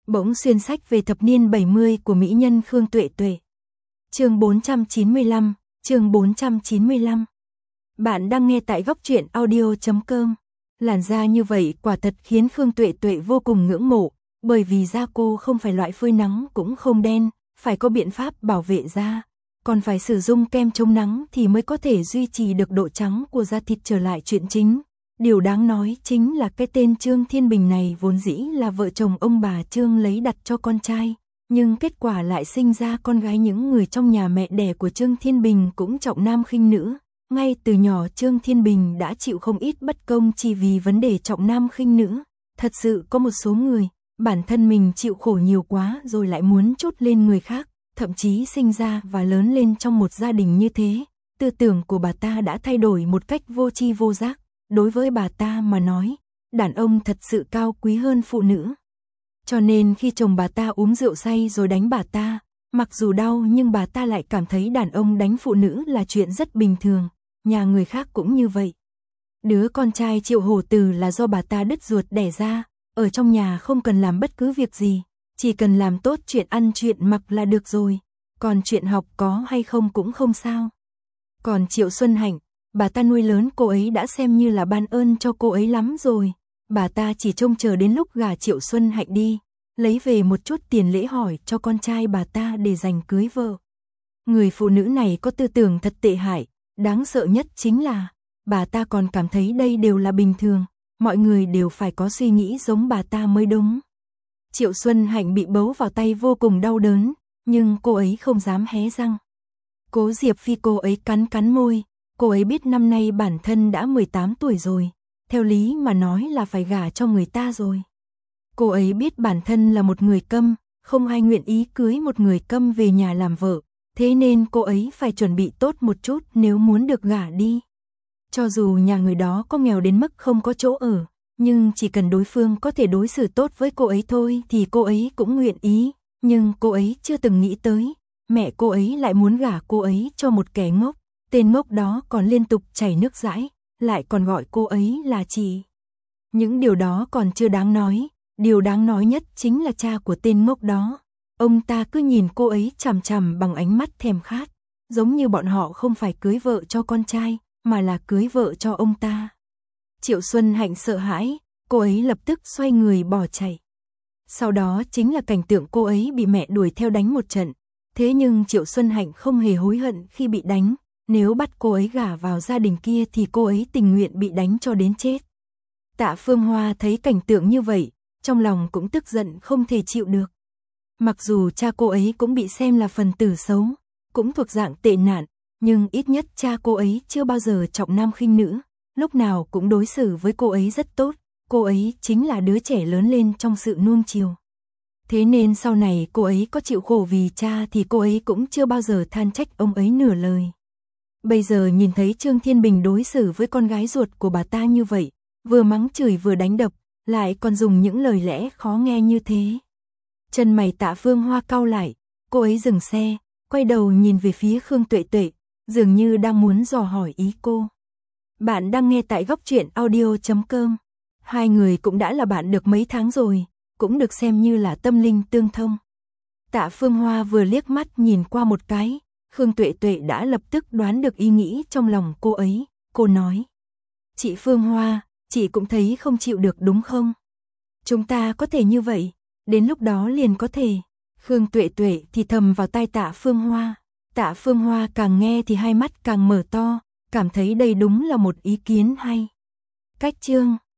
Bỗng xuyên sách về thập niên 70 của mỹ nhân Khương Tuệ Tuệ. Chương 495, chương 495. Bạn đang nghe tại góc truyện audio.com. Làn da như vậy quả thật khiến Khương Tuệ Tuệ vô cùng ngưỡng mộ, bởi vì da cô không phải loại phơi nắng cũng không đen, phải có biện pháp bảo vệ da, còn phải sử dụng kem chống nắng thì mới có thể duy trì được độ trắng của da thịt trở lại chuyện chính. Điều đáng nói chính là cái tên Trương Thiên Bình này vốn dĩ là vợ chồng ông bà Trương lấy đặt cho con trai, nhưng kết quả lại sinh ra con gái. Những người trong nhà mẹ đẻ của Trương Thiên Bình cũng trọng nam khinh nữ, ngay từ nhỏ Trương Thiên Bình đã chịu không ít bất công chỉ vì vấn đề trọng nam khinh nữ. Thật sự có một số người, bản thân mình chịu khổ nhiều quá rồi lại muốn trút lên người khác, thậm chí sinh ra và lớn lên trong một gia đình như thế, tư tưởng của bà ta đã thay đổi một cách vô tri vô giác. Đối với bà ta mà nói, đàn ông thật sự cao quý hơn phụ nữ. Cho nên khi chồng bà ta uống rượu say rồi đánh bà ta, mặc dù đau nhưng bà ta lại cảm thấy đàn ông đánh phụ nữ là chuyện rất bình thường, nhà người khác cũng như vậy. Đứa con trai Triệu Hổ Từ là do bà ta đứt ruột đẻ ra, ở trong nhà không cần làm bất cứ việc gì, chỉ cần làm tốt chuyện ăn chuyện mặc là được rồi, còn chuyện học có hay không cũng không sao. Còn Triệu Xuân Hạnh, bà ta nuôi lớn cô ấy đã xem như là ban ơn cho cô ấy lắm rồi. Bà ta chỉ trông chờ đến lúc gả Triệu Xuân Hạnh đi, lấy về một chút tiền lễ hỏi cho con trai bà ta để dành cưới vợ. Người phụ nữ này có tư tưởng thật tệ hại, đáng sợ nhất chính là bà ta còn cảm thấy đây đều là bình thường, mọi người đều phải có suy nghĩ giống bà ta mới đúng. Triệu Xuân Hạnh bị bấu vào tay vô cùng đau đớn, nhưng cô ấy không dám hé răng. Cố Diệp Phi cô ấy cắn môi. Cô ấy biết năm nay bản thân đã 18 tuổi rồi, theo lý mà nói là phải gả cho người ta rồi. Cô ấy biết bản thân là một người câm, không ai nguyện ý cưới một người câm về nhà làm vợ, thế nên cô ấy phải chuẩn bị tốt một chút nếu muốn được gả đi. Cho dù nhà người đó có nghèo đến mức không có chỗ ở, nhưng chỉ cần đối phương có thể đối xử tốt với cô ấy thôi thì cô ấy cũng nguyện ý, nhưng cô ấy chưa từng nghĩ tới, mẹ cô ấy lại muốn gả cô ấy cho một kẻ ngốc. Tên ngốc đó còn liên tục chảy nước dãi, lại còn gọi cô ấy là chị. Những điều đó còn chưa đáng nói, điều đáng nói nhất chính là cha của tên ngốc đó. Ông ta cứ nhìn cô ấy chằm chằm bằng ánh mắt thèm khát, giống như bọn họ không phải cưới vợ cho con trai, mà là cưới vợ cho ông ta. Triệu Xuân Hạnh sợ hãi, cô ấy lập tức xoay người bỏ chạy. Sau đó chính là cảnh tượng cô ấy bị mẹ đuổi theo đánh một trận. Thế nhưng Triệu Xuân Hạnh không hề hối hận khi bị đánh. Nếu bắt cô ấy gả vào gia đình kia thì cô ấy tình nguyện bị đánh cho đến chết. Tạ Phương Hoa thấy cảnh tượng như vậy, trong lòng cũng tức giận không thể chịu được. Mặc dù cha cô ấy cũng bị xem là phần tử xấu, cũng thuộc dạng tệ nạn, nhưng ít nhất cha cô ấy chưa bao giờ trọng nam khinh nữ, lúc nào cũng đối xử với cô ấy rất tốt, cô ấy chính là đứa trẻ lớn lên trong sự nuông chiều. Thế nên sau này cô ấy có chịu khổ vì cha thì cô ấy cũng chưa bao giờ than trách ông ấy nửa lời. Bây giờ nhìn thấy Trương Thiên Bình đối xử với con gái ruột của bà ta như vậy, vừa mắng chửi vừa đánh đập, lại còn dùng những lời lẽ khó nghe như thế. Chân mày Tạ Phương Hoa cau lại, cô ấy dừng xe, quay đầu nhìn về phía Khương Tuệ Tuệ, dường như đang muốn dò hỏi ý cô. Bạn đang nghe tại góc truyện audio.com. Hai người cũng đã là bạn được mấy tháng rồi, cũng được xem như là tâm linh tương thông. Tạ Phương Hoa vừa liếc mắt nhìn qua một cái, Khương Tuệ Tuệ đã lập tức đoán được ý nghĩ trong lòng cô ấy, cô nói. Chị Phương Hoa, chị cũng thấy không chịu được đúng không? Chúng ta có thể như vậy, đến lúc đó liền có thể. Khương Tuệ Tuệ thì thầm vào tai Tạ Phương Hoa. Tạ Phương Hoa càng nghe thì hai mắt càng mở to, cảm thấy đây đúng là một ý kiến hay. Cách chương